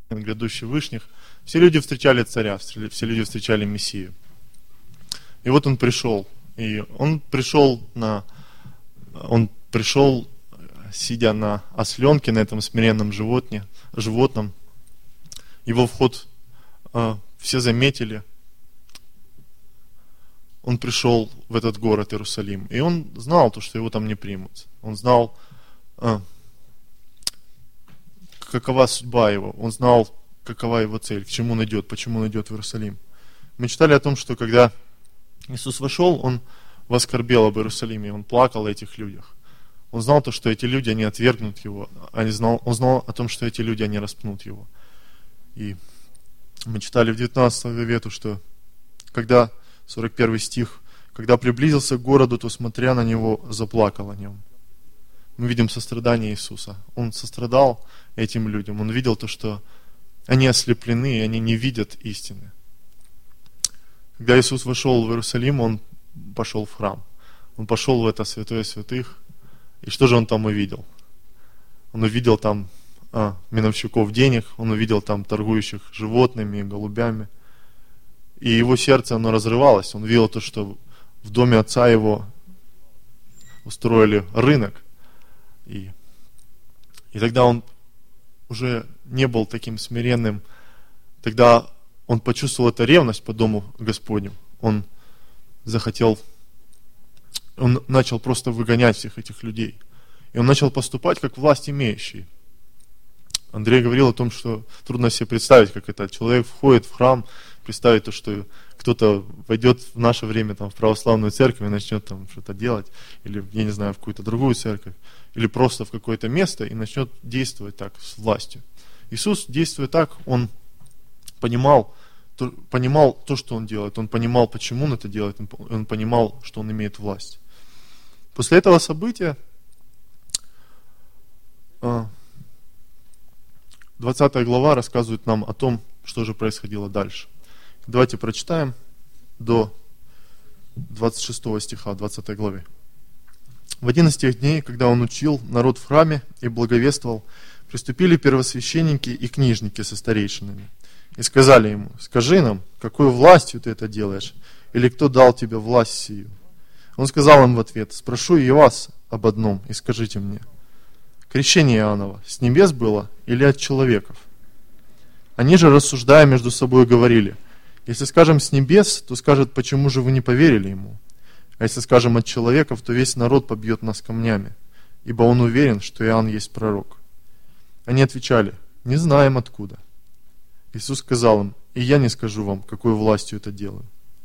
грядущих вышних. Все люди встречали царя, все люди встречали Мессию. И вот он пришел. И он пришел, сидя на осленке, на этом смиренном животном. Его вход все заметили. Он пришел в этот город Иерусалим. И он знал то, что его там не примут. Он знал, какова судьба его. Он знал, какова его цель, к чему он идет, почему он идет в Иерусалим. Мы читали о том, что когда Иисус вошел, он воскорбел об Иерусалиме, он плакал о этих людях. Он знал то, что эти люди, они отвергнут его. Он знал о том, что эти люди, они распнут его. И мы читали в 19 главе, что когда, 41 стих, когда приблизился к городу, то, смотря на него, заплакал о нем. Мы видим сострадание Иисуса. Он сострадал этим людям. Он видел то, что они ослеплены, и они не видят истины. Когда Иисус вошел в Иерусалим, он пошел в храм. Он пошел в это святое святых. И что же он там увидел? Он увидел там миновщиков денег, он увидел там торгующих животными, голубями. И его сердце, оно разрывалось. Он видел то, что в доме отца его устроили рынок. И тогда он уже не был таким смиренным. Тогда он почувствовал эту ревность по дому Господню. Он начал просто выгонять всех этих людей. И он начал поступать как власть имеющий. Андрей говорил о том, что трудно себе представить, как это. Человек входит в храм, представить то, что кто-то войдет в наше время в православную церковь и начнет там что-то делать, или, я не знаю, в какую-то другую церковь, или просто в какое-то место и начнет действовать так, с властью. Иисус, действуя так, он понимал то, что он делает, он понимал, почему он это делает, он понимал, что он имеет власть. После этого события 20 глава рассказывает нам о том, что же происходило дальше. Давайте прочитаем до 26 стиха 20 главы. В один из тех дней, когда он учил народ в храме и благовествовал, приступили первосвященники и книжники со старейшинами и сказали ему: «Скажи нам, какой властью ты это делаешь, или кто дал тебе власть сию?» Он сказал им в ответ: «Спрошу и вас об одном, и скажите мне: крещение Иоаннова с небес было или от человеков?» Они же, рассуждая между собой, говорили: «Если скажем с небес, то скажет, почему же вы не поверили ему? А если скажем от человеков, то весь народ побьет нас камнями, ибо он уверен, что Иоанн есть пророк». Они отвечали: «Не знаем откуда». Иисус сказал им: «И я не скажу вам, какой властью это делаю».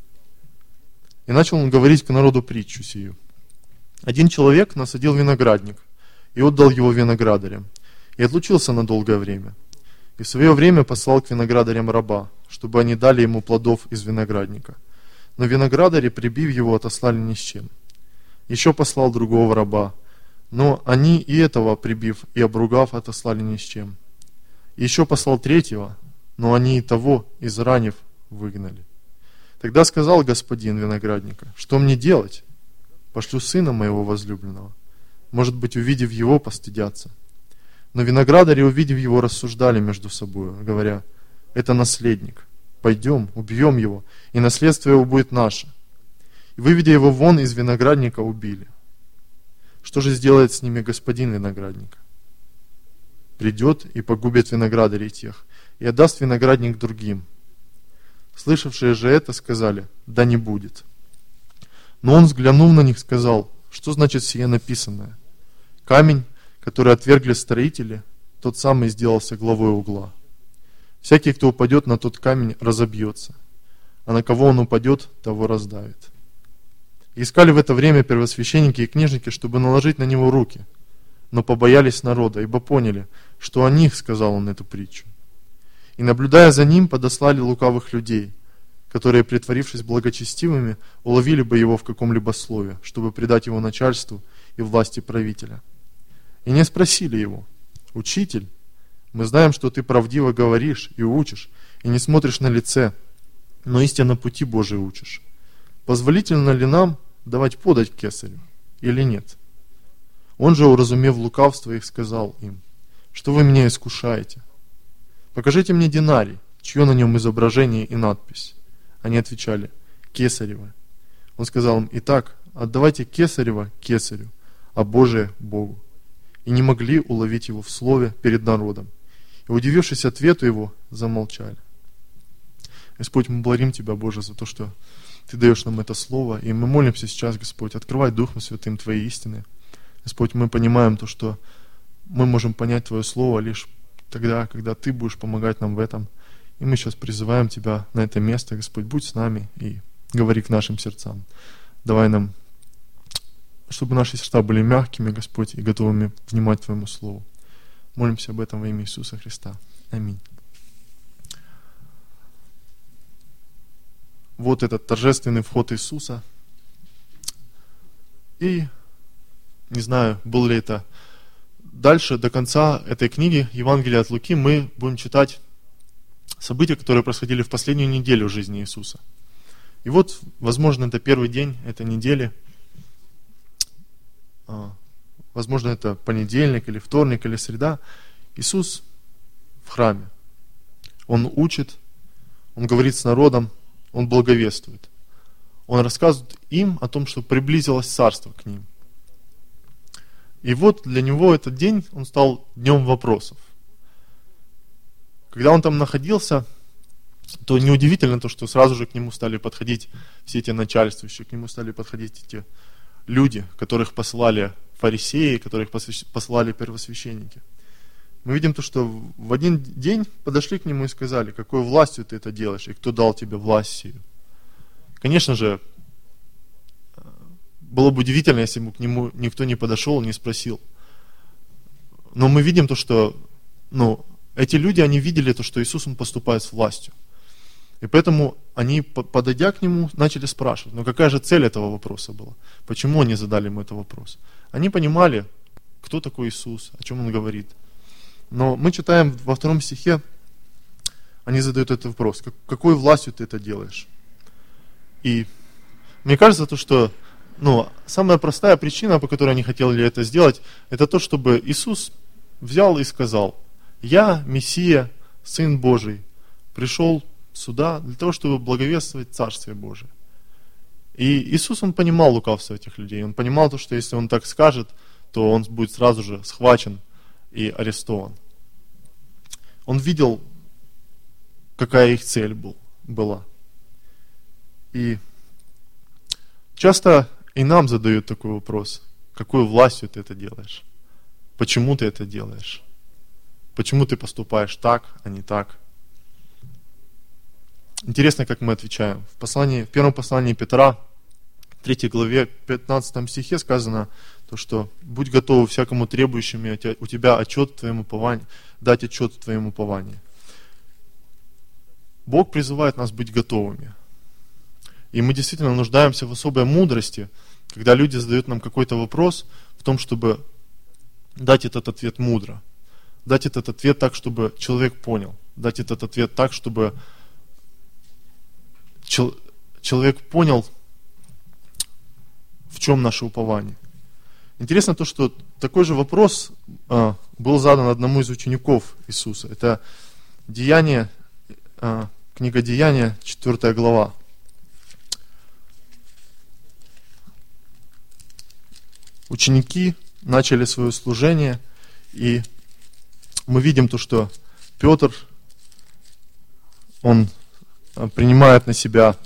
И начал он говорить к народу притчу сию. Один человек насадил виноградник и отдал его виноградарям, и отлучился на долгое время. И в свое время послал к виноградарям раба, чтобы они дали ему плодов из виноградника. Но виноградари, прибив его, отослали ни с чем. Еще послал другого раба, но они и этого, прибив и обругав, отослали ни с чем. И еще послал третьего, но они и того, изранив, выгнали. Тогда сказал господин виноградника: «Что мне делать? Пошлю сына моего возлюбленного. Может быть, увидев его, постыдятся». Но виноградари, увидев его, рассуждали между собой, говоря: «Это наследник. Пойдем, убьем его, и наследство его будет наше». И, выведя его вон из виноградника, убили. Что же сделает с ними господин виноградника? Придет и погубит виноградарей тех, и отдаст виноградник другим. Слышавшие же это сказали: «Да не будет». Но он, взглянув на них, сказал: «Что значит сие написанное? Камень, который отвергли строители, тот самый сделался главой угла. Всякий, кто упадет на тот камень, разобьется, а на кого он упадет, того раздавит». И искали в это время первосвященники и книжники, чтобы наложить на него руки, но побоялись народа, ибо поняли, что о них сказал он эту притчу. И, наблюдая за ним, подослали лукавых людей, которые, притворившись благочестивыми, уловили бы его в каком-либо слове, чтобы предать его начальству и власти правителя. И не спросили его: «Учитель, мы знаем, что ты правдиво говоришь и учишь, и не смотришь на лице, но истинно пути Божии учишь. Позволительно ли нам давать подать кесарю или нет?» Он же, уразумев лукавство их, сказал им: «Что вы меня искушаете? покажите мне динарий, чье на нем изображение и надпись. Они отвечали: Кесарева. Он сказал им: итак, отдавайте Кесарева Кесарю, а Божие Богу. И не могли уловить его в слове перед народом. И, удивившись ответу его, замолчали. Господь, мы благодарим Тебя, Боже, за то, что Ты даешь нам это слово. И мы молимся сейчас, Господь, открывай Духом Святым Твои истины. Господь, мы понимаем то, что мы можем понять Твое слово лишь тогда, когда Ты будешь помогать нам в этом. И мы сейчас призываем Тебя на это место, Господь, будь с нами и говори к нашим сердцам. Давай нам, чтобы наши сердца были мягкими, Господь, и готовыми внимать Твоему Слову. Молимся об этом во имя Иисуса Христа. Аминь. Вот этот торжественный вход Иисуса. И, не знаю, был ли это дальше, до конца этой книги Евангелия от Луки, мы будем читать события, которые происходили в последнюю неделю жизни Иисуса. И вот, возможно, это первый день этой недели. Возможно, это понедельник, или вторник, или среда. Иисус в храме. Он учит, Он говорит с народом, Он благовествует. Он рассказывает им о том, что приблизилось царство к ним. И вот для него этот день, он стал днем вопросов. Когда он там находился, то неудивительно то, что сразу же к нему стали подходить все эти начальствующие, к нему стали подходить эти люди, которых посылали фарисеи, которых посылали первосвященники. Мы видим то, что в один день подошли к нему и сказали: какой властью ты это делаешь, и кто дал тебе власть сию? Конечно же, было бы удивительно, если бы к нему никто не подошел и не спросил. Но мы видим то, что эти люди, они видели то, что Иисус, Он поступает с властью. И поэтому они, подойдя к Нему, начали спрашивать: но какая же цель этого вопроса была? Почему они задали Ему этот вопрос? Они понимали, кто такой Иисус, о чем Он говорит. Но мы читаем во 2 стихе, они задают этот вопрос: какой властью ты это делаешь? И мне кажется, то, что самая простая причина, по которой они хотели это сделать, это то, чтобы Иисус взял и сказал: я, Мессия, Сын Божий, пришел сюда для того, чтобы благовествовать Царствие Божие. И Иисус, Он понимал лукавство этих людей. Он понимал то, что если Он так скажет, то Он будет сразу же схвачен и арестован. Он видел, какая их цель была. И часто и нам задают такой вопрос: какой властью ты это делаешь? Почему ты это делаешь? Почему ты поступаешь так, а не так? Интересно, как мы отвечаем. В первом послании Петра, 3 главе, 15 стихе сказано, то, что будь готов всякому требующему у тебя отчет в твоем уповании, дать отчет в твоем уповании. Бог призывает нас быть готовыми. И мы действительно нуждаемся в особой мудрости, когда люди задают нам какой-то вопрос, в том, чтобы дать этот ответ мудро. Дать этот ответ так, чтобы человек понял. Дать этот ответ так, чтобы человек понял, в чем наше упование. Интересно то, что такой же вопрос был задан одному из учеников Иисуса. Это книга Деяния, 4 глава. Ученики начали свое служение, и мы видим то, что Петр, он принимает на себя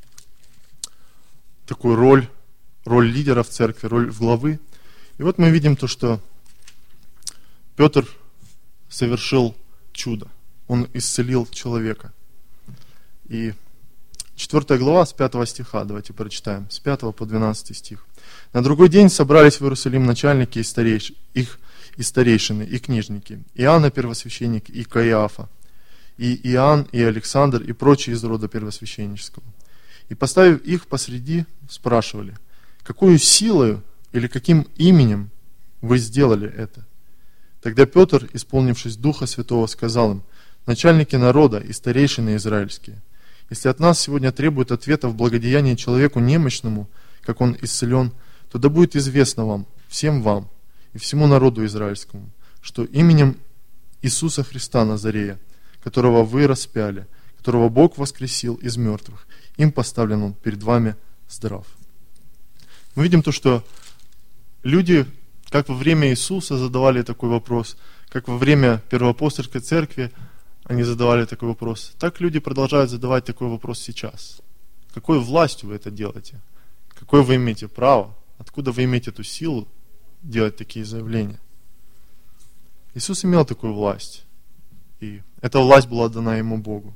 такую роль лидера в церкви, роль главы. И вот мы видим то, что Петр совершил чудо. Он исцелил человека. И 4 глава с 5 стиха, давайте прочитаем, с 5 по 12 стих. На другой день собрались в Иерусалим начальники и старейшины, и книжники, Иоанна первосвященник, и Каиафа, и Иоанн, и Александр, и прочие из рода первосвященнического. И, поставив их посреди, спрашивали: какую силою или каким именем вы сделали это? Тогда Петр, исполнившись Духа Святого, сказал им: начальники народа и старейшины израильские, если от нас сегодня требуют ответа в благодеянии человеку немощному, как он исцелен, то да будет известно вам, всем вам и всему народу израильскому, что именем Иисуса Христа Назарея, которого вы распяли, которого Бог воскресил из мертвых. Им поставлен он перед вами здрав». Мы видим то, что люди, как во время Иисуса задавали такой вопрос, как во время Первоапостольской церкви они задавали такой вопрос, так люди продолжают задавать такой вопрос сейчас. Какой властью вы это делаете? Какое вы имеете право? Откуда вы имеете эту силу делать такие заявления? Иисус имел такую власть, и эта власть была дана ему Богу.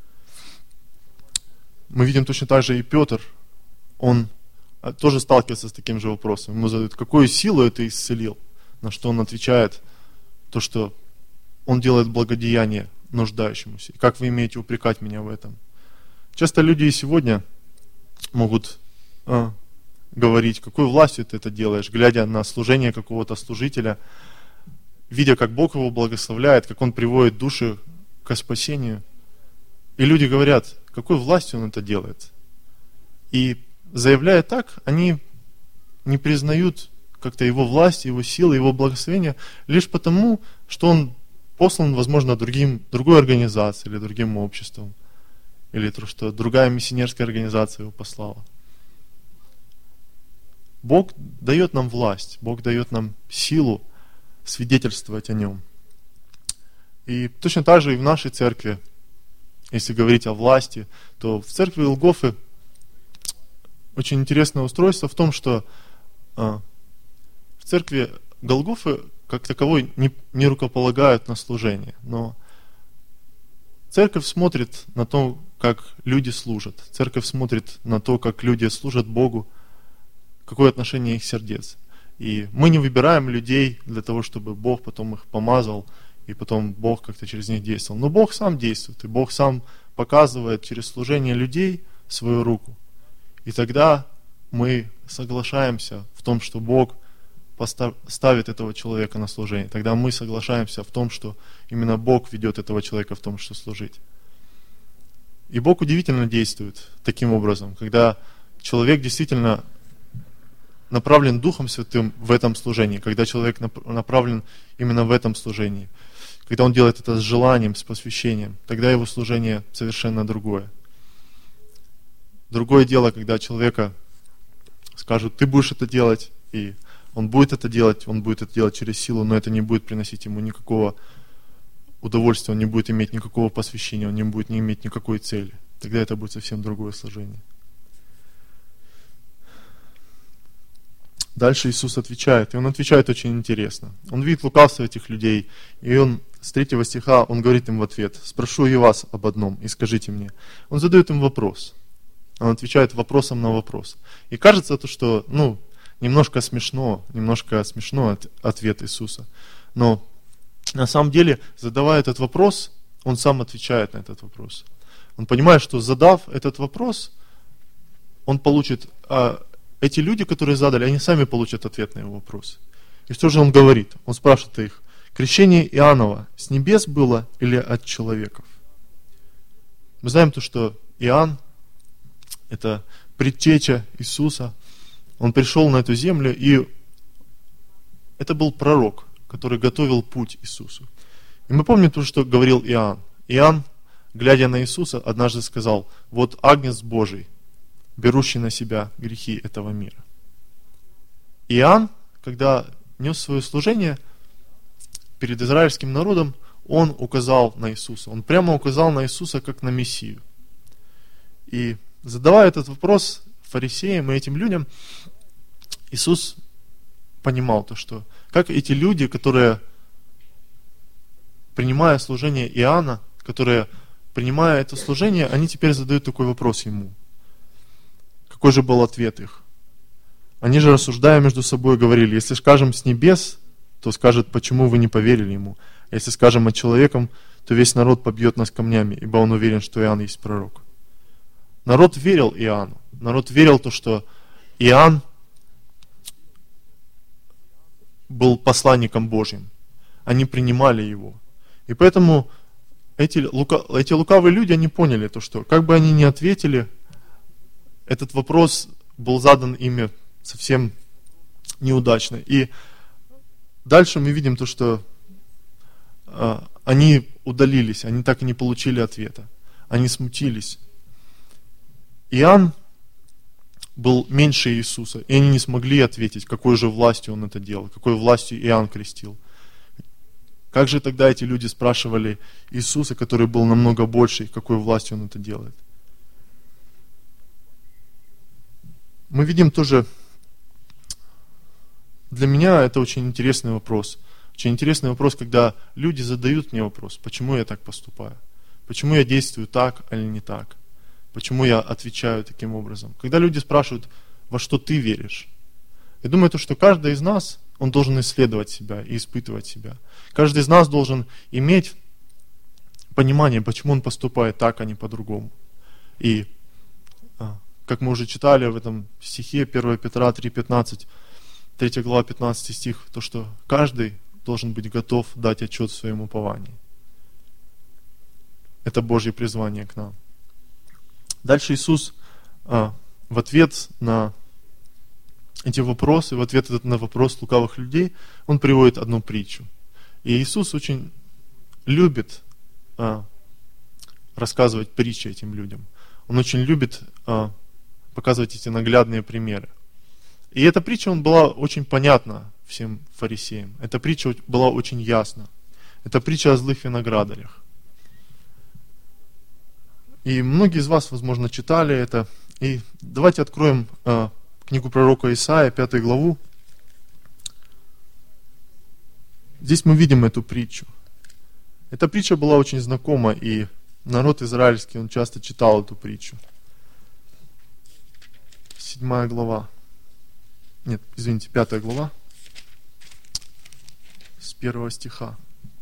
Мы видим точно так же и Петр, он тоже сталкивается с таким же вопросом. Ему задают, какую силу ты исцелил? На что он отвечает, то, что он делает благодеяние нуждающемуся. И как вы имеете упрекать меня в этом? Часто люди и сегодня могут говорить, какой властью ты это делаешь, глядя на служение какого-то служителя, видя, как Бог его благословляет, как он приводит души ко спасению. И люди говорят, какой властью он это делает. И заявляя так, они не признают как-то его власть, его силы, его благословения, лишь потому, что он послан, возможно, другой организацией или другим обществом, или то, что другая миссионерская организация его послала. Бог дает нам власть, Бог дает нам силу свидетельствовать о Нем. И точно так же и в нашей церкви, если говорить о власти, то в церкви Голгофы очень интересное устройство в том, что в церкви Голгофы как таковой не рукополагают на служение, но церковь смотрит на то, как люди служат. Церковь смотрит на то, как люди служат Богу, какое отношение их сердец. И мы не выбираем людей для того, чтобы Бог потом их помазал, и потом Бог как-то через них действовал. Но Бог сам действует, и Бог сам показывает через служение людей свою руку. И тогда мы соглашаемся в том, что Бог ставит этого человека на служение. Тогда мы соглашаемся в том, что именно Бог ведет этого человека в том, что служить. И Бог удивительно действует таким образом, когда человек действительно направлен Духом Святым в этом служении, когда человек направлен именно в этом служении, когда он делает это с желанием, с посвящением, тогда его служение совершенно другое. Другое дело, когда человека скажут, ты будешь это делать, и он будет это делать через силу, но это не будет приносить ему никакого удовольствия, он не будет иметь никакого посвящения, он не будет иметь никакой цели. Тогда это будет совсем другое служение. Дальше Иисус отвечает, и Он отвечает очень интересно. Он видит лукавство этих людей, и Он с 3 стиха, Он говорит им в ответ, «Спрошу и вас об одном, и скажите мне». Он задает им вопрос. Он отвечает вопросом на вопрос. И кажется, что немножко смешно ответ Иисуса. Но на самом деле, задавая этот вопрос, Он сам отвечает на этот вопрос. Он понимает, что задав этот вопрос, он получит... Эти люди, которые задали, они сами получат ответ на его вопрос. И что же он говорит? Он спрашивает их, крещение Иоаннова с небес было или от человеков? Мы знаем то, что Иоанн, это предтеча Иисуса, он пришел на эту землю, и это был пророк, который готовил путь Иисусу. И мы помним то, что говорил Иоанн. Иоанн, глядя на Иисуса, однажды сказал, вот Агнец Божий, берущий на себя грехи этого мира. Иоанн, когда нес свое служение перед израильским народом, он указал на Иисуса. Он прямо указал на Иисуса как на Мессию. И задавая этот вопрос фарисеям и этим людям, Иисус понимал то, что как эти люди, которые, принимая служение Иоанна, которые, принимая это служение, они теперь задают такой вопрос ему. Какой же был ответ их? Они же, рассуждая между собой, говорили, если скажем с небес, то скажет, почему вы не поверили ему. А если скажем от человеком, то весь народ побьет нас камнями, ибо он уверен, что Иоанн есть пророк. Народ верил Иоанну. Народ верил то, что Иоанн был посланником Божьим. Они принимали его. И поэтому эти лукавые люди, они поняли то, что как бы они ни ответили, этот вопрос был задан ими совсем неудачно. И дальше мы видим то, что они удалились, они так и не получили ответа. Они смутились. Иоанн был меньше Иисуса, и они не смогли ответить, какой же властью он это делал, какой властью Иоанн крестил. Как же тогда эти люди спрашивали Иисуса, который был намного больше, какой властью он это делает? Мы видим тоже, для меня это очень интересный вопрос. Очень интересный вопрос, когда люди задают мне вопрос, почему я так поступаю? Почему я действую так или не так? Почему я отвечаю таким образом? Когда люди спрашивают, во что ты веришь? Я думаю, что каждый из нас, он должен исследовать себя и испытывать себя. Каждый из нас должен иметь понимание, почему он поступает так, а не по-другому. И, как мы уже читали в этом стихе 1 Петра 3,15, 3 глава 15 стих, то, что каждый должен быть готов дать отчет в своем уповании. Это Божье призвание к нам. Дальше Иисус в ответ на эти вопросы, в ответ на вопрос лукавых людей, Он приводит одну притчу. И Иисус очень любит рассказывать притчи этим людям. Он очень любит показывать эти наглядные примеры. И эта притча была очень понятна всем фарисеям. Эта притча была очень ясна. Это притча о злых виноградарях. И многие из вас, возможно, читали это. И давайте откроем книгу пророка Исаия, 5 главу. Здесь мы видим эту притчу. Эта притча была очень знакома, и народ израильский, он часто читал эту притчу. 7 глава. Нет, извините, 5 глава. С 1 стиха.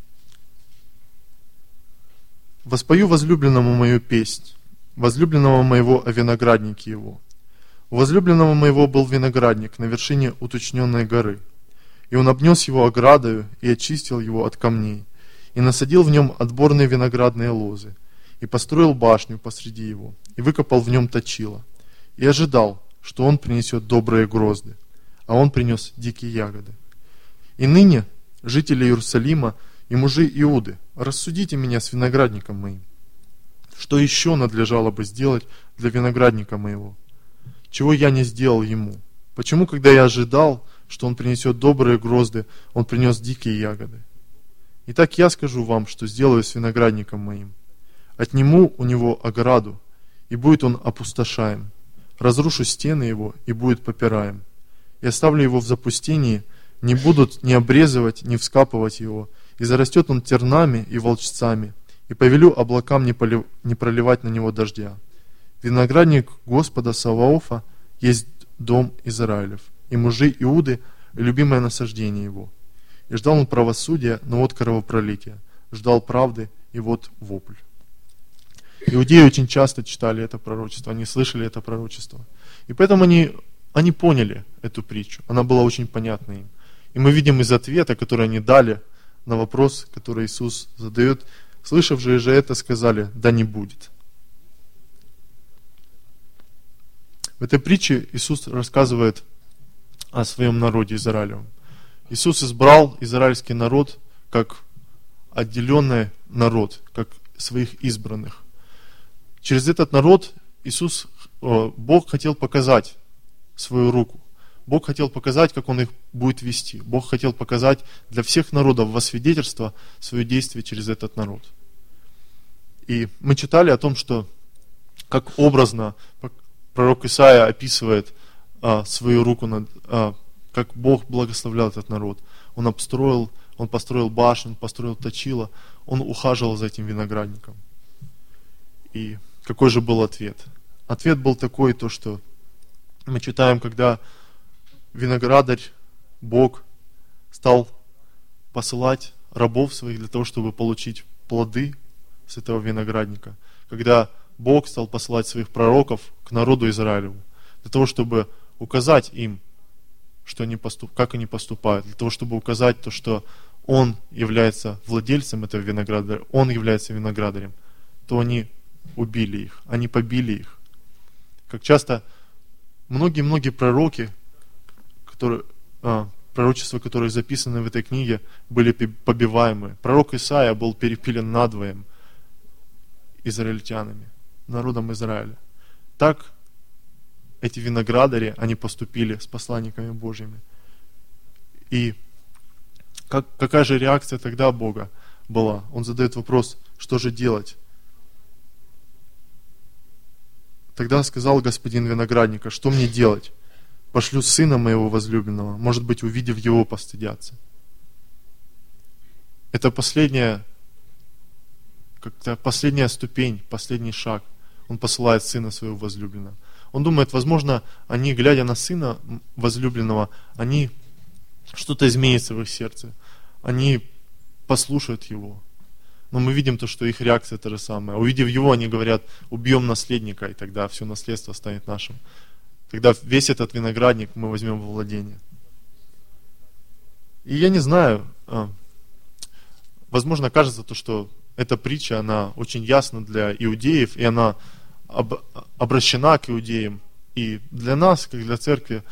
«Воспою возлюбленному мою песнь, возлюбленного моего о винограднике его. У возлюбленного моего был виноградник на вершине уточненной горы, и он обнес его оградою и очистил его от камней, и насадил в нем отборные виноградные лозы, и построил башню посреди его, и выкопал в нем точило, и ожидал, что он принесет добрые грозды, а он принес дикие ягоды. И ныне, жители Иерусалима и мужи Иуды, рассудите меня с виноградником моим. Что еще надлежало бы сделать для виноградника моего? Чего я не сделал ему? Почему, когда я ожидал, что он принесет добрые грозды, он принес дикие ягоды? Итак, я скажу вам, что сделаю с виноградником моим. Отниму у него ограду, и будет он опустошаем. Разрушу стены его, и будет попираем. И оставлю его в запустении, не будут ни обрезывать, ни вскапывать его, и зарастет он тернами и волчцами, и повелю облакам не проливать на него дождя. Виноградник Господа Саваофа есть дом Израилев, и мужи Иуды – любимое насаждение его. И ждал он правосудия, но вот кровопролитие, ждал правды, и вот вопль». Иудеи очень часто читали это пророчество, они слышали это пророчество. И поэтому они поняли эту притчу, она была очень понятна им. И мы видим из ответа, который они дали на вопрос, который Иисус задает, слышавшие же это сказали: «Да не будет». В этой притче Иисус рассказывает о своем народе Израилевом. Иисус избрал израильский народ как отделенный народ, как своих избранных. Через этот народ Бог хотел показать свою руку. Бог хотел показать, как Он их будет вести. Бог хотел показать для всех народов во свидетельство свое действие через этот народ. И мы читали о том, что как образно пророк Исаия описывает свою руку, как Бог благословлял этот народ. Он построил башню, он построил точило, он ухаживал за этим виноградником. И какой же был ответ? Ответ был такой, то что мы читаем, когда виноградарь, Бог, стал посылать рабов своих для того, чтобы получить плоды с этого виноградника. Когда Бог стал посылать своих пророков к народу Израилеву, для того, чтобы указать им, как они поступают, для того, чтобы указать то, что Он является владельцем этого виноградаря, Он является виноградарем, то они убили их, они побили их. Как часто многие-многие пророки, пророчества, которые записаны в этой книге, были побиваемы. Пророк Исаия был перепилен надвоем израильтянами, народом Израиля. Так эти виноградари, они поступили с посланниками Божьими. И какая же реакция тогда Бога была? Он задает вопрос, что же делать? Тогда сказал господин виноградника, что мне делать? Пошлю сына моего возлюбленного, может быть, увидев его, постыдятся. Это последняя ступень, последний шаг. Он посылает сына своего возлюбленного. Он думает, возможно, они, глядя на сына возлюбленного, они что-то изменится в их сердце. Они послушают его. Но мы видим то, что их реакция та же самая. Увидев его, они говорят, убьем наследника, и тогда все наследство станет нашим. Тогда весь этот виноградник мы возьмем во владение. И я не знаю, возможно, кажется то, что эта притча, она очень ясна для иудеев, и она обращена к иудеям. И для нас, как для церкви,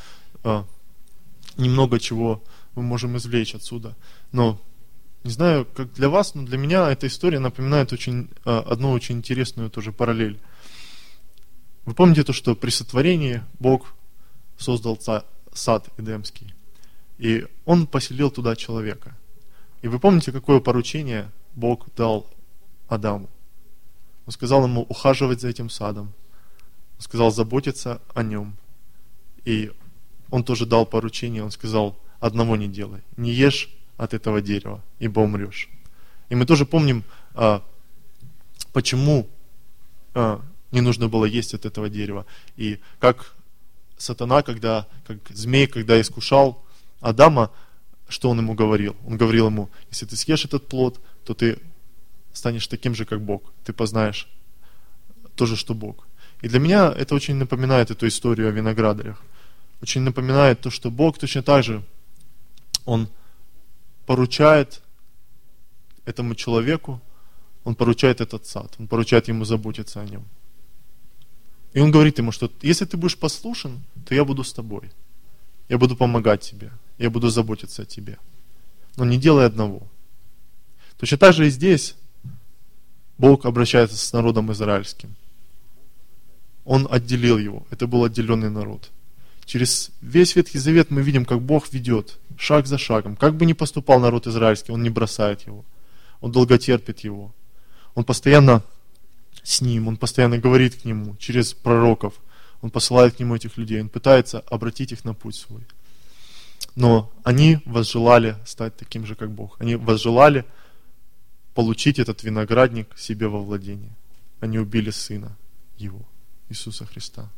немного чего мы можем извлечь отсюда. Но не знаю, как для вас, но для меня эта история напоминает одну очень интересную тоже параллель. Вы помните то, что при сотворении Бог создал сад Эдемский, и Он поселил туда человека. И вы помните, какое поручение Бог дал Адаму? Он сказал ему ухаживать за этим садом, Он сказал заботиться о нем. И Он тоже дал поручение, Он сказал, одного не делай, не ешь от этого дерева, ибо умрешь. И мы тоже помним, почему не нужно было есть от этого дерева. И как сатана, как змей, когда искушал Адама, что он ему говорил? Он говорил ему, если ты съешь этот плод, то ты станешь таким же, как Бог. Ты познаешь то же, что Бог. И для меня это очень напоминает эту историю о виноградарях. Очень напоминает то, что Бог точно так же, Он поручает этому человеку, Он поручает этот сад, Он поручает ему заботиться о нем. И Он говорит ему, что если ты будешь послушен, то я буду с тобой. Я буду помогать тебе. Я буду заботиться о тебе. Но не делай одного. Точно так же и здесь Бог обращается с народом израильским. Он отделил его. Это был отделенный народ. Через весь Ветхий Завет мы видим, как Бог ведет шаг за шагом. Как бы ни поступал народ израильский, Он не бросает его. Он долготерпит его. Он постоянно с ним, Он постоянно говорит к нему через пророков. Он посылает к нему этих людей. Он пытается обратить их на путь свой. Но они возжелали стать таким же, как Бог. Они возжелали получить этот виноградник себе во владение. Они убили Сына Его, Иисуса Христа.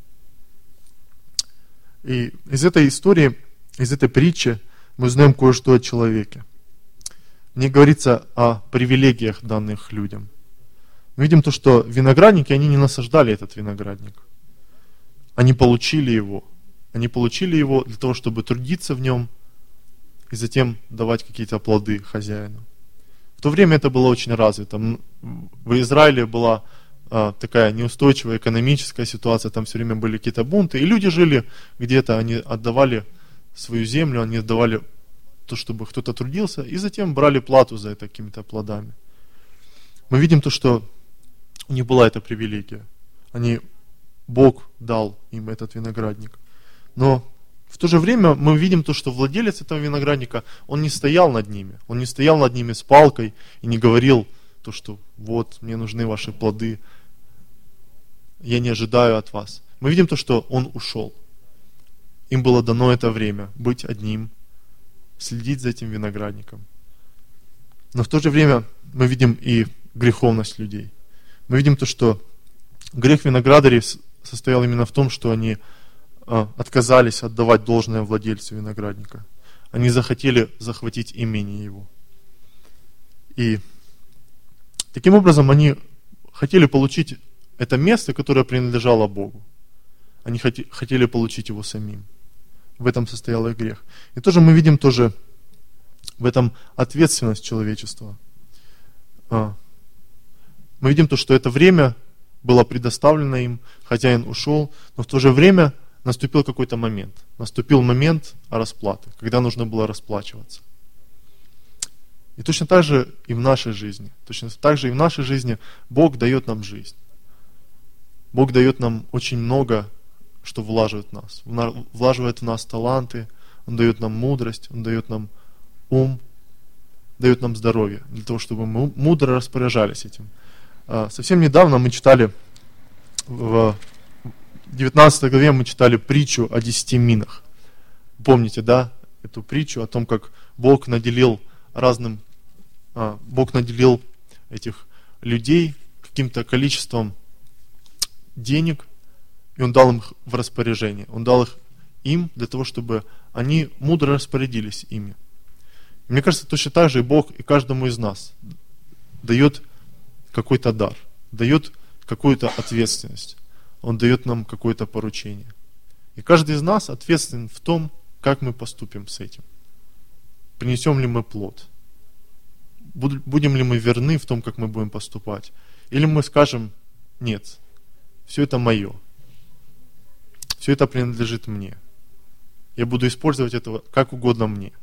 И из этой истории, из этой притчи мы узнаем кое-что о человеке. В ней говорится о привилегиях, данных людям. Мы видим то, что виноградники, они не насаждали этот виноградник. Они получили его. Они получили его для того, чтобы трудиться в нем и затем давать какие-то плоды хозяину. В то время это было очень развито. В Израиле была такая неустойчивая экономическая ситуация, там все время были какие-то бунты, и люди жили где-то, они отдавали свою землю, они отдавали то, чтобы кто-то трудился, и затем брали плату за это какими-то плодами. Мы видим то, что у них была эта привилегия. Бог дал им этот виноградник. Но в то же время мы видим то, что владелец этого виноградника, он не стоял над ними. Он не стоял над ними с палкой и не говорил то, что вот, мне нужны ваши плоды, я не ожидаю от вас. Мы видим то, что он ушел. Им было дано это время быть одним, следить за этим виноградником. Но в то же время мы видим и греховность людей. Мы видим то, что грех виноградарей состоял именно в том, что они отказались отдавать должное владельцу виноградника. Они захотели захватить имение его. И таким образом они хотели получить это место, которое принадлежало Богу. Они хотели получить его самим. В этом состоял их грех. И тоже мы видим тоже в этом ответственность человечества. Мы видим то, что это время было предоставлено им, хозяин ушел, но в то же время наступил какой-то момент. Наступил момент расплаты, когда нужно было расплачиваться. И точно так же и в нашей жизни. Точно так же и в нашей жизни Бог дает нам жизнь. Бог дает нам очень много, что влаживает в нас. Влаживает в нас таланты, Он дает нам мудрость, Он дает нам ум, дает нам здоровье, для того, чтобы мы мудро распоряжались этим. Совсем недавно мы читали, в 19 главе мы читали притчу о 10 минах. Помните, да, эту притчу о том, как Бог наделил этих людей каким-то количеством денег, и Он дал им их в распоряжение. Он дал их им для того, чтобы они мудро распорядились ими. И мне кажется, точно так же и Бог и каждому из нас дает какой-то дар, дает какую-то ответственность. Он дает нам какое-то поручение. И каждый из нас ответственен в том, как мы поступим с этим. Принесем ли мы плод? Будем ли мы верны в том, как мы будем поступать? Или мы скажем: нет, все это мое. Все это принадлежит мне. Я буду использовать это как угодно мне.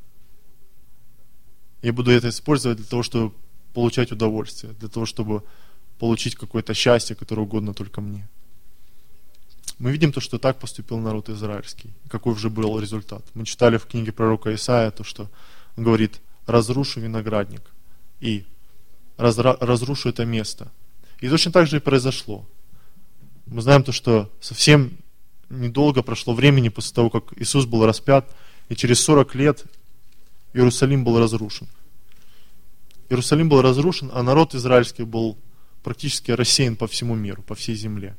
Я буду это использовать для того, чтобы получать удовольствие, для того, чтобы получить какое-то счастье, которое угодно только мне. Мы видим то, что так поступил народ израильский. Какой же был результат? Мы читали в книге пророка Исаия то, что он говорит: разрушу виноградник и разрушу это место. И точно так же и произошло. Мы знаем то, что совсем недолго прошло времени после того, как Иисус был распят, и через 40 лет Иерусалим был разрушен. Иерусалим был разрушен, а народ израильский был практически рассеян по всему миру, по всей земле.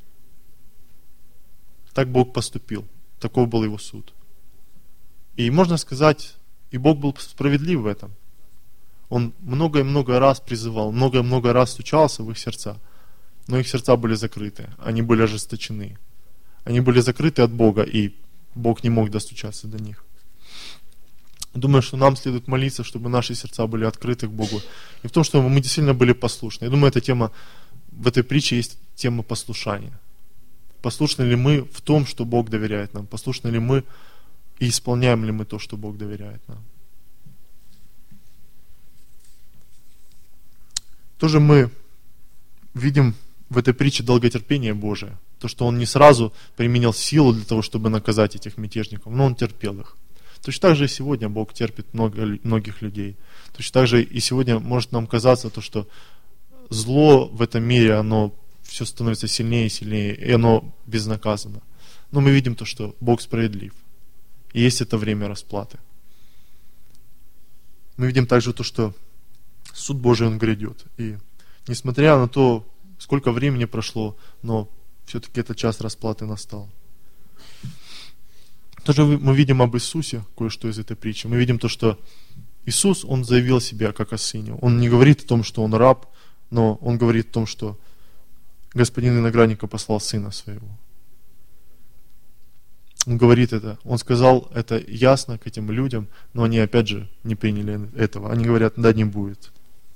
Так Бог поступил. Таков был его суд. И можно сказать, и Бог был справедлив в этом. Он много и много раз призывал, много и много раз стучался в их сердца, но их сердца были закрыты, они были ожесточены. Они были закрыты от Бога, и Бог не мог достучаться до них. Думаю, что нам следует молиться, чтобы наши сердца были открыты к Богу. И в том, чтобы мы действительно были послушны. Я думаю, эта тема, в этой притче есть тема послушания. Послушны ли мы в том, что Бог доверяет нам? Послушны ли мы и исполняем ли мы то, что Бог доверяет нам? Тоже мы видим в этой притче долготерпение Божие. То, что Он не сразу применил силу для того, чтобы наказать этих мятежников, но Он терпел их. Точно так же и сегодня Бог терпит многих людей. Точно так же и сегодня может нам казаться то, что зло в этом мире, оно все становится сильнее и сильнее, и оно безнаказанно. Но мы видим то, что Бог справедлив. И есть это время расплаты. Мы видим также то, что суд Божий, Он грядет. И несмотря на то, сколько времени прошло, но все-таки этот час расплаты настал. Тоже мы видим об Иисусе кое-что из этой притчи. Мы видим то, что Иисус, Он заявил себя как о Сыне. Он не говорит о том, что Он раб, но Он говорит о том, что Господин виноградника послал Сына Своего. Он говорит это. Он сказал это ясно к этим людям, но они опять же не приняли этого. Они говорят: да, не будет.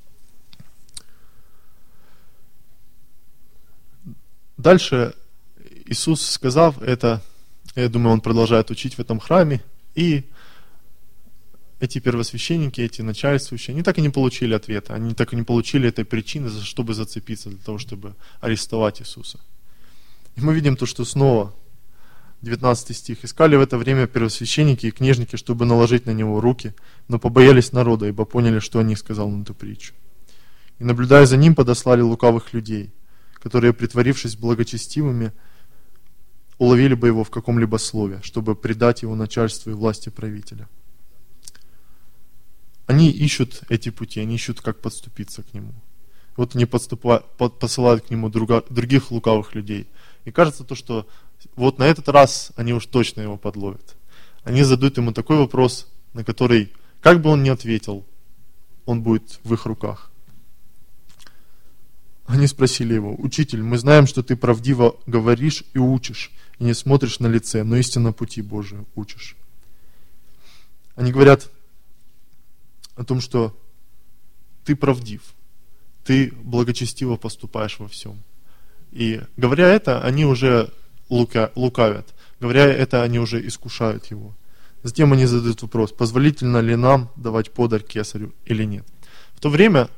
Дальше Иисус, сказав это, я думаю, Он продолжает учить в этом храме, и эти первосвященники, эти начальствующие, они так и не получили ответа, они так и не получили этой причины, чтобы зацепиться, для того, чтобы арестовать Иисуса. И мы видим то, что снова, 19 стих, «Искали в это время первосвященники и книжники, чтобы наложить на Него руки, но побоялись народа, ибо поняли, что о них сказал Он эту притчу. И, наблюдая за Ним, подослали лукавых людей, которые, притворившись благочестивыми, уловили бы Его в каком-либо слове, чтобы предать Его начальству и власти правителя». Они ищут эти пути, они ищут, как подступиться к Нему. Вот они посылают к Нему других лукавых людей. И кажется то, что вот на этот раз они уж точно Его подловят. Они задают Ему такой вопрос, на который, как бы Он ни ответил, он будет в их руках. Они спросили Его: «Учитель, мы знаем, что Ты правдиво говоришь и учишь, и не смотришь на лице, но истинно пути Божию учишь». Они говорят о том, что Ты правдив, Ты благочестиво поступаешь во всем. И говоря это, они уже лукавят, Говоря это, они уже искушают его. Затем они задают вопрос, позволительно ли нам давать подаль кесарю или нет. В то время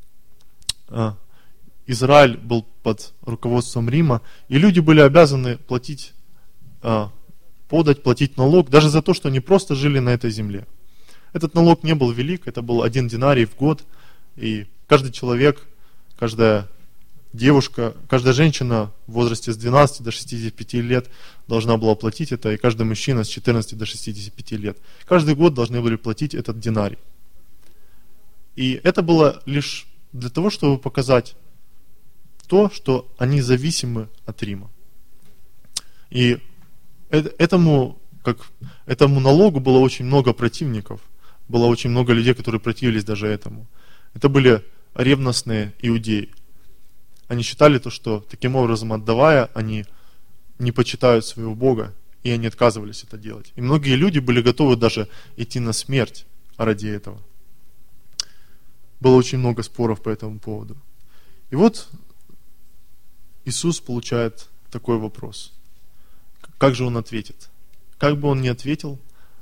Израиль был под руководством Рима, и люди были обязаны платить подать, платить налог, даже за то, что они просто жили на этой земле. Этот налог не был велик, это был 1 динарий в год, и каждый человек, каждая девушка, каждая женщина в возрасте с 12 до 65 лет должна была платить это, и каждый мужчина с 14 до 65 лет. Каждый год должны были платить этот динарий. И это было лишь для того, чтобы показать то, что они зависимы от Рима. И этому налогу было очень много противников, было очень много людей, которые противились даже этому. Это были ревностные иудеи. Они считали то, что таким образом отдавая, они не почитают своего Бога, и они отказывались это делать. И многие люди были готовы даже идти на смерть ради этого. Было очень много споров по этому поводу. И вот Иисус получает такой вопрос. Как же Он ответит? Как бы Он ни ответил,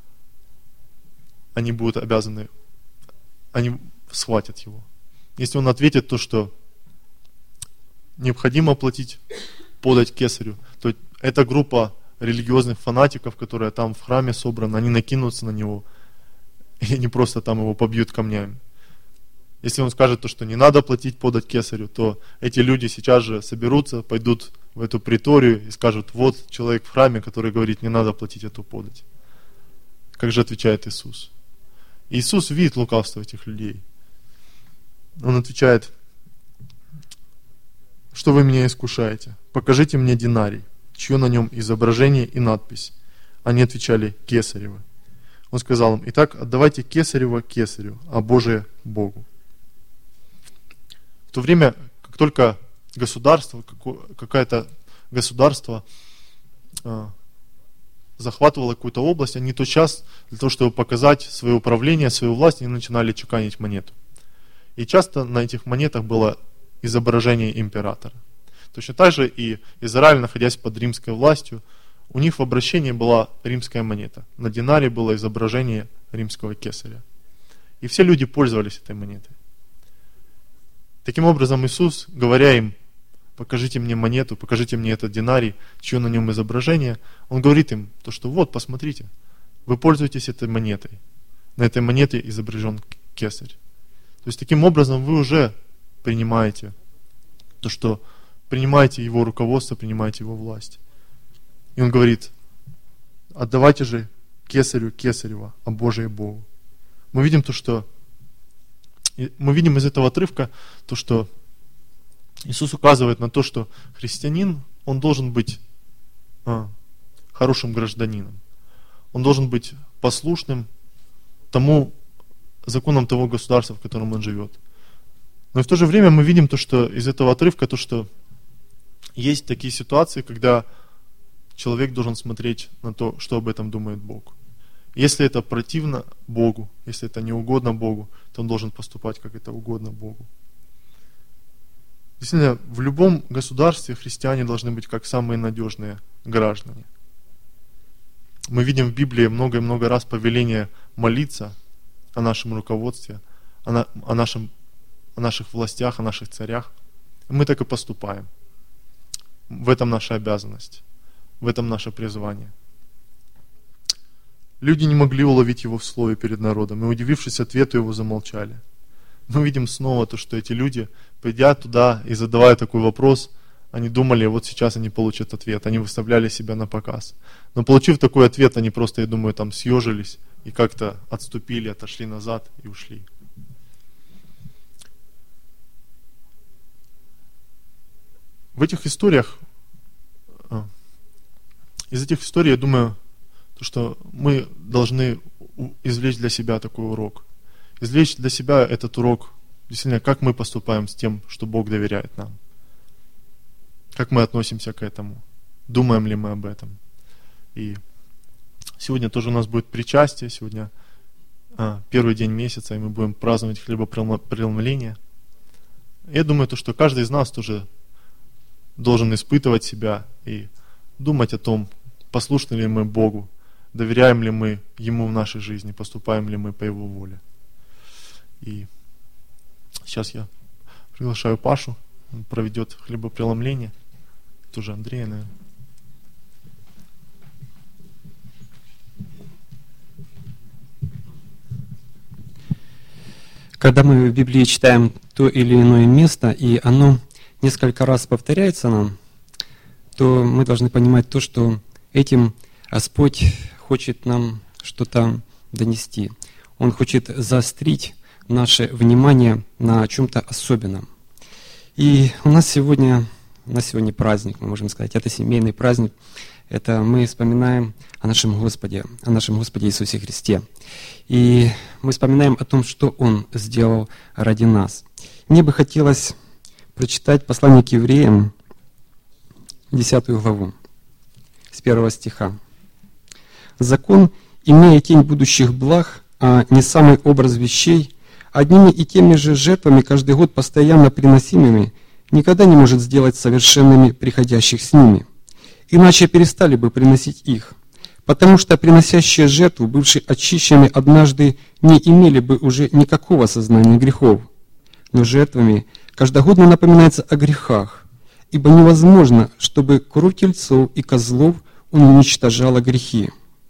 они будут обязаны, они схватят Его. Если Он ответит то, что необходимо платить, подать кесарю, то эта группа религиозных фанатиков, которая там в храме собрана, они накинутся на Него, и они просто там Его побьют камнями. Если Он скажет то, что не надо платить, подать кесарю, то эти люди сейчас же соберутся, пойдут в эту приторию и скажут, вот человек в храме, который говорит, не надо платить эту подать. Как же отвечает Иисус? Иисус видит лукавство этих людей. Он отвечает, что вы меня искушаете? Покажите мне динарий, чье на нем изображение и надпись. Они отвечали, кесарево. Он сказал им, итак, отдавайте кесарево кесарю, а Божие Богу. В то время, как только какое-то государство захватывало какую-то область, они тотчас, для того, чтобы показать свое управление, свою власть, они начинали чеканить монету. И часто на этих монетах было изображение императора. Точно так же и Израиль, находясь под римской властью, у них в обращении была римская монета. На динаре было изображение римского кесаря. И все люди пользовались этой монетой. Таким образом, Иисус, говоря им, покажите мне монету, покажите мне этот динарий, чье на нем изображение, Он говорит им, то, что вот, посмотрите, вы пользуетесь этой монетой. На этой монете изображен кесарь. То есть, таким образом, вы уже принимаете то, что принимаете Его руководство, принимаете Его власть. И Он говорит, отдавайте же кесарю кесарева, а Божие Богу. Мы видим из этого отрывка то, что Иисус указывает на то, что христианин, он должен быть хорошим гражданином. Он должен быть послушным законам того государства, в котором он живет. Но и в то же время мы видим то, что из этого отрывка, то, что есть такие ситуации, когда человек должен смотреть на то, что об этом думает Бог. Если это противно Богу, если это не угодно Богу, то он должен поступать, как это угодно Богу. Действительно, в любом государстве христиане должны быть как самые надежные граждане. Мы видим в Библии много и много раз повеление молиться о нашем руководстве, о наших властях, о наших царях. И мы так и поступаем. В этом наша обязанность, в этом наше призвание. Люди не могли уловить его в слове перед народом, и, удивившись ответу его, замолчали. Мы видим снова то, что эти люди, придя туда и задавая такой вопрос, они думали, вот сейчас они получат ответ, они выставляли себя на показ. Но получив такой ответ, они просто, я думаю, там съежились и как-то отступили, отошли назад и ушли. В этих историях, из этих историй, я думаю, то, что мы должны извлечь для себя такой урок. Извлечь для себя этот урок, действительно, как мы поступаем с тем, что Бог доверяет нам. Как мы относимся к этому. Думаем ли мы об этом. И сегодня тоже у нас будет причастие, сегодня первый день месяца, и мы будем праздновать хлебопреломление. Я думаю, то, что каждый из нас тоже должен испытывать себя и думать о том, послушны ли мы Богу, доверяем ли мы Ему в нашей жизни, поступаем ли мы по Его воле. И сейчас я приглашаю Пашу, он проведет хлебопреломление, тоже Андрея, наверное. Когда мы в Библии читаем то или иное место, и оно несколько раз повторяется нам, то мы должны понимать то, что этим Господь хочет нам что-то донести. Он хочет заострить наше внимание на чем-то особенном. И у нас сегодня праздник, мы можем сказать, это семейный праздник. Это мы вспоминаем о нашем Господе Иисусе Христе. И мы вспоминаем о том, что Он сделал ради нас. Мне бы хотелось прочитать послание к евреям, 10 главу, с 1 стиха. «Закон, имея тень будущих благ, а не самый образ вещей, одними и теми же жертвами каждый год постоянно приносимыми, никогда не может сделать совершенными приходящих с ними. Иначе перестали бы приносить их, потому что приносящие жертву, бывшие очищенными однажды, не имели бы уже никакого сознания грехов. Но жертвами каждогодно напоминается о грехах, ибо невозможно, чтобы кровь тельцов и козлов уничтожала грехи.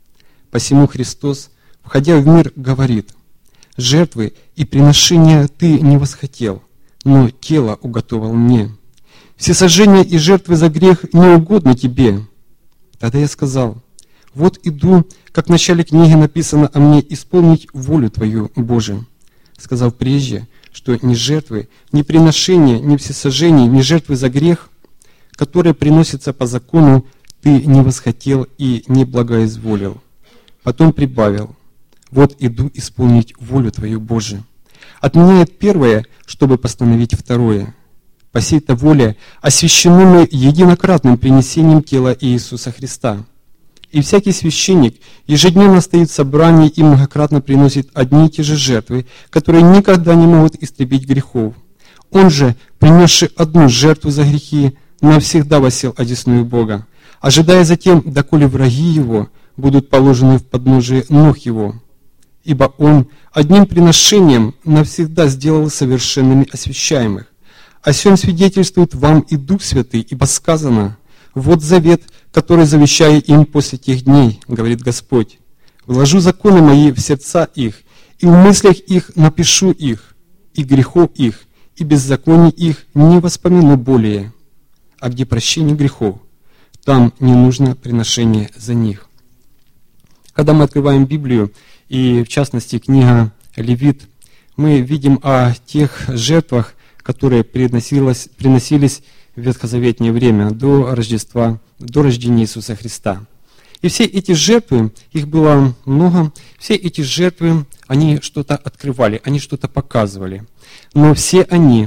Посему Христос, входя в мир, говорит: «Жертвы и приношения ты не восхотел, но тело уготовал мне. Всесожжения и жертвы за грех не угодны тебе». Тогда я сказал: «Вот иду, как в начале книги написано о мне, исполнить волю Твою, Боже», сказав прежде, что ни жертвы, ни приношения, ни всесожжения, ни жертвы за грех, которые приносятся по закону, ты не восхотел и не благоизволил. Потом прибавил: «Вот иду исполнить волю Твою, Боже». Отменяет первое, чтобы постановить второе. По сей-то воле освящены мы единократным принесением тела Иисуса Христа. И всякий священник ежедневно стоит в собрании и многократно приносит одни и те же жертвы, которые никогда не могут истребить грехов. Он же, принесший одну жертву за грехи, навсегда воссел одесную Бога, ожидая затем, доколе враги Его будут положены в подножие ног Его. Ибо Он одним приношением навсегда сделал совершенными освящаемых. О сем свидетельствует вам и Дух Святый, ибо сказано: «Вот завет, который завещаю им после тех дней, говорит Господь. Вложу законы мои в сердца их, и в мыслях их напишу их, и грехов их, и беззаконий их не воспомяну более. А где прощение грехов, там не нужно приношение за них». Когда мы открываем Библию, и в частности книга Левит, мы видим о тех жертвах, которые приносились в ветхозаветнее время, до Рождества, до рождения Иисуса Христа. И все эти жертвы, их было много, все эти жертвы, они что-то открывали, они что-то показывали. Но все они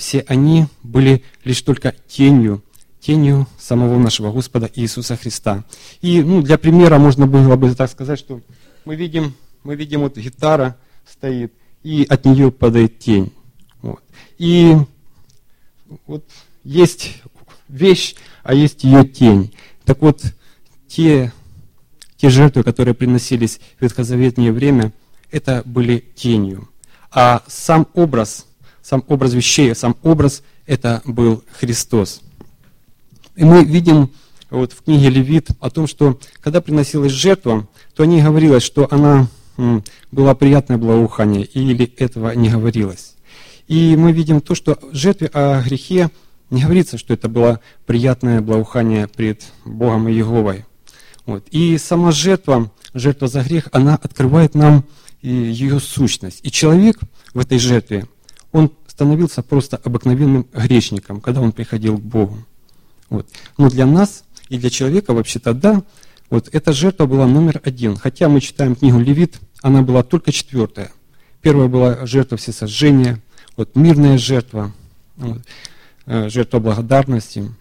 были лишь только тенью самого нашего Господа Иисуса Христа. И для примера можно было бы так сказать, что мы видим вот гитара стоит, и от нее падает тень. Вот. И вот есть вещь, а есть ее тень. Так вот, те жертвы, которые приносились в ветхозаветное время, это были тенью. А сам образ вещей, сам образ, это был Христос. И мы видим вот в книге Левит о том, что когда приносилась жертва, то о ней говорилось, что она была приятное благоухание, или этого не говорилось. И мы видим то, что в жертве о грехе не говорится, что это было приятное благоухание пред Богом и Иеговой. Вот. И сама жертва за грех, она открывает нам ее сущность. И человек в этой жертве, он становился просто обыкновенным грешником, когда он приходил к Богу. Вот. Но для нас и для человека вообще-то, да, вот эта жертва была номер один. Хотя мы читаем книгу Левит, она была только 4-я. Первая была жертва всесожжения, вот мирная жертва, вот, жертва благодарности,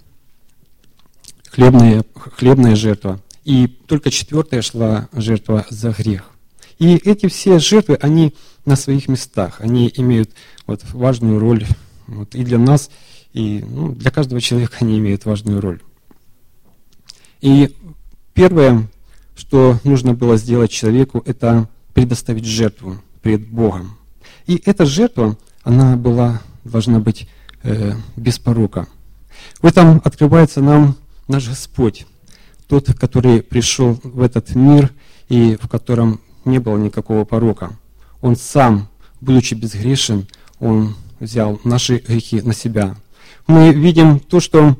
хлебная жертва. И только 4-я шла жертва за грех. И эти все жертвы, они на своих местах, они имеют вот важную роль вот, и для нас, и для каждого человека они имеют важную роль. И первое, что нужно было сделать человеку, это предоставить жертву пред Богом. И эта жертва, она должна быть без порока. В этом открывается нам наш Господь, тот, который пришел в этот мир и в котором не было никакого порока. Он сам, будучи безгрешен, Он взял наши грехи на себя. Мы видим то, что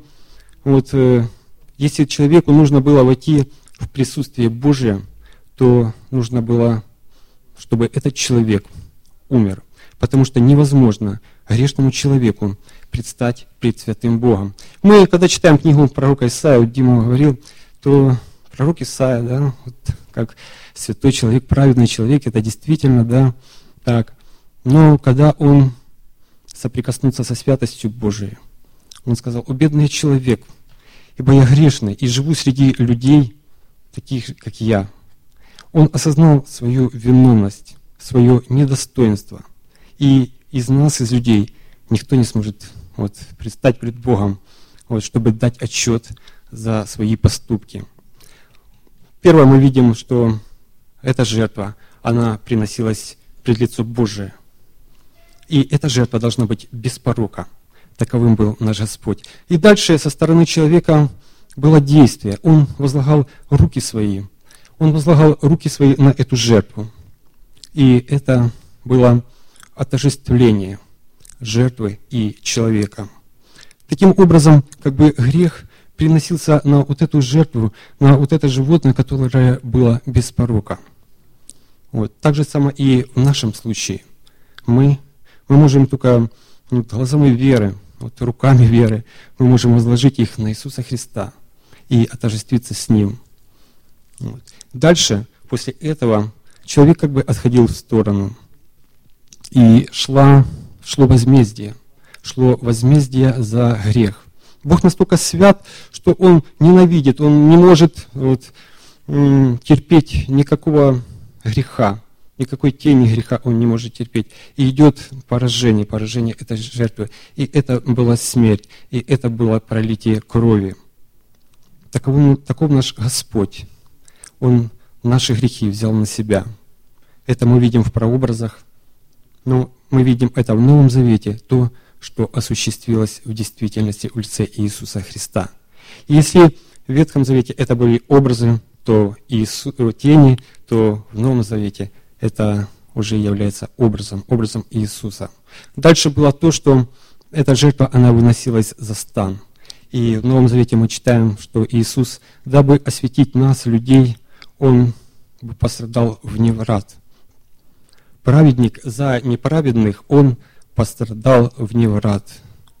если человеку нужно было войти в присутствие Божие, то нужно было, чтобы этот человек умер. Потому что невозможно грешному человеку предстать пред святым Богом. Мы, когда читаем книгу пророка Исаия, Дима говорил, то пророк Исаия, как святой человек, праведный человек, это действительно, так. Но когда он соприкоснулся со святостью Божией, он сказал: «О, бедный человек, ибо я грешный и живу среди людей, таких, как я». Он осознал свою виновность, свое недостоинство. И из нас, из людей, никто не сможет предстать пред Богом, чтобы дать отчет за свои поступки. Первое, мы видим, что эта жертва, она приносилась пред лицо Божие. И эта жертва должна быть без порока. Таковым был наш Господь. И дальше со стороны человека было действие. Он возлагал руки свои. Он возлагал руки свои на эту жертву. И это было отождествление жертвы и человека. Таким образом, грех приносился на эту жертву, на это животное, которое было без порока. Так же самое и в нашем случае. Мы можем только глазами веры, руками веры, мы можем возложить их на Иисуса Христа и отождествиться с Ним. Дальше, после этого, человек отходил в сторону, и шло возмездие за грех. Бог настолько свят, что Он ненавидит, Он не может терпеть никакого греха, никакой тени греха Он не может терпеть. И идет поражение этой жертвы. И это была смерть, и это было пролитие крови. Таков наш Господь. Он наши грехи взял на себя. Это мы видим в прообразах, но мы видим это в Новом Завете, то, что осуществилось в действительности в лице Иисуса Христа. И если в Ветхом Завете это были образы, то тени, то в Новом Завете это уже является образом Иисуса. Дальше было то, что эта жертва, она выносилась за стан. И в Новом Завете мы читаем, что Иисус, дабы осветить нас, людей, Он пострадал вне врат. Праведник за неправедных, Он пострадал вне врат.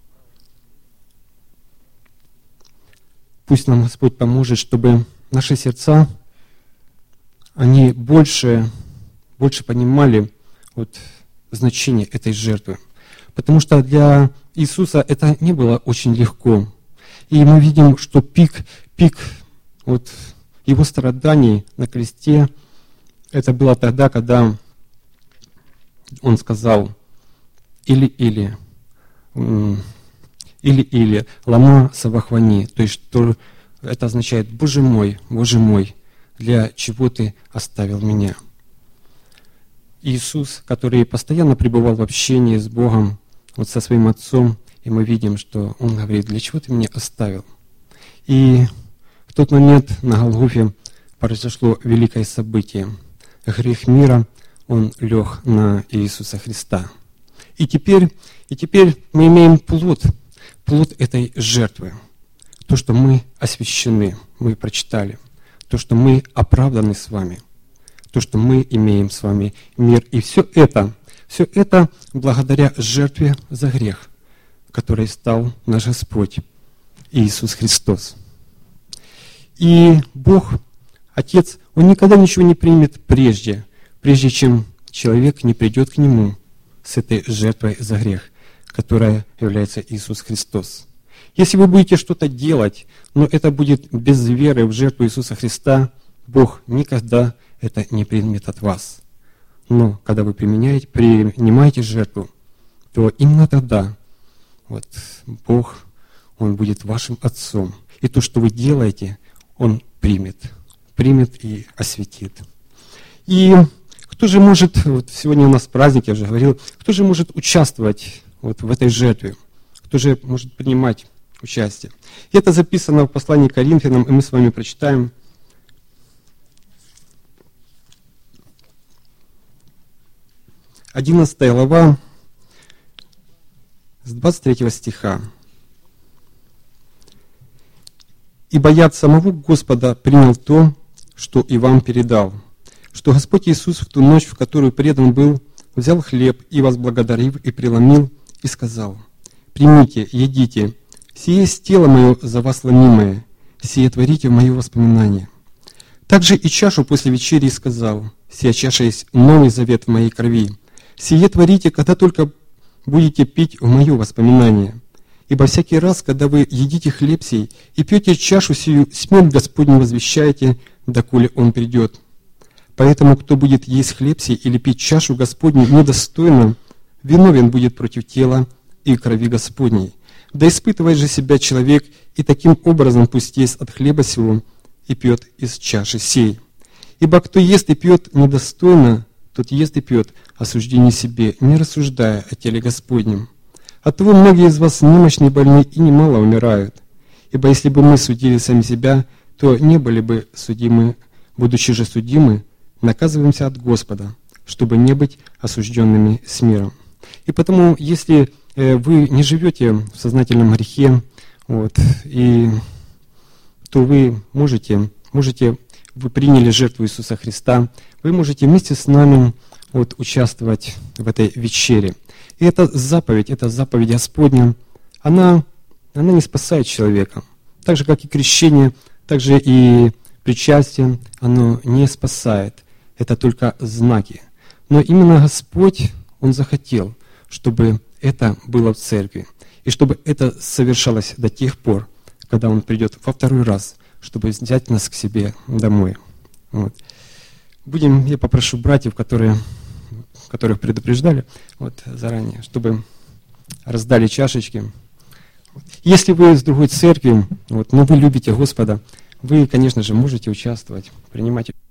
Пусть нам Господь поможет, чтобы наши сердца, они больше понимали значение этой жертвы. Потому что для Иисуса это не было очень легко. И мы видим, что пик Его страданий на кресте, это было тогда, когда Он сказал: или, лама савахвани, то есть что это означает: Боже мой, для чего Ты оставил меня? Иисус, который постоянно пребывал в общении с Богом, со своим Отцом, и мы видим, что Он говорит: для чего Ты меня оставил? И в тот момент на Голгофе произошло великое событие. Грех мира, он лег на Иисуса Христа. И теперь мы имеем плод этой жертвы. То, что мы освящены, мы прочитали. То, что мы оправданы с вами. То, что мы имеем с вами мир. И все это благодаря жертве за грех, которой стал наш Господь Иисус Христос. И Бог, Отец, Он никогда ничего не примет прежде чем человек не придет к Нему с этой жертвой за грех, которая является Иисус Христос. Если вы будете что-то делать, но это будет без веры в жертву Иисуса Христа, Бог никогда это не примет от вас. Но когда вы принимаете жертву, то именно тогда Бог, Он будет вашим Отцом. И то, что вы делаете, Он примет. примет и осветит. И кто же может, вот сегодня у нас праздник, я уже говорил, кто же может участвовать вот в этой жертве? Кто же может принимать участие? И это записано в послании к Коринфянам, и мы с вами прочитаем. 11 глава, с 23 стиха. «Ибо я от самого Господа принял то, что и вам передал, что Господь Иисус в ту ночь, в которую предан был, взял хлеб и, возблагодарив, и преломил, и сказал: примите, едите, сие есть тело мое за вас ломимое, сие творите в мое воспоминание. Также и чашу после вечери сказал: сия чаша есть новый завет в моей крови, сие творите, когда только будете пить в мое воспоминание. Ибо всякий раз, когда вы едите хлеб сей и пьете чашу сию, смерть Господню возвещаете, доколе Он придет. Поэтому, кто будет есть хлеб сей или пить чашу Господню недостойно, виновен будет против тела и крови Господней. Да испытывает же себя человек, и таким образом пусть ест от хлеба сего и пьет из чаши сей. Ибо кто ест и пьет недостойно, тот ест и пьет осуждение себе, не рассуждая о теле Господнем. Оттого многие из вас немощны и больны, и немало умирают. Ибо если бы мы судили сами себя, то не были бы судимы, будучи же судимы, наказываемся от Господа, чтобы не быть осужденными с миром. И потому, если вы не живете в сознательном грехе, то вы вы приняли жертву Иисуса Христа, вы можете вместе с нами участвовать в этой вечере. И эта заповедь Господня, она не спасает человека. Так же, как и крещение, так же и причастие, оно не спасает. Это только знаки. Но именно Господь, Он захотел, чтобы это было в церкви. И чтобы это совершалось до тех пор, когда Он придет во второй раз, чтобы взять нас к себе домой. Я попрошу братьев, которых предупреждали заранее, чтобы раздали чашечки. Если вы из другой церкви, но вы любите Господа, вы, конечно же, можете участвовать, принимать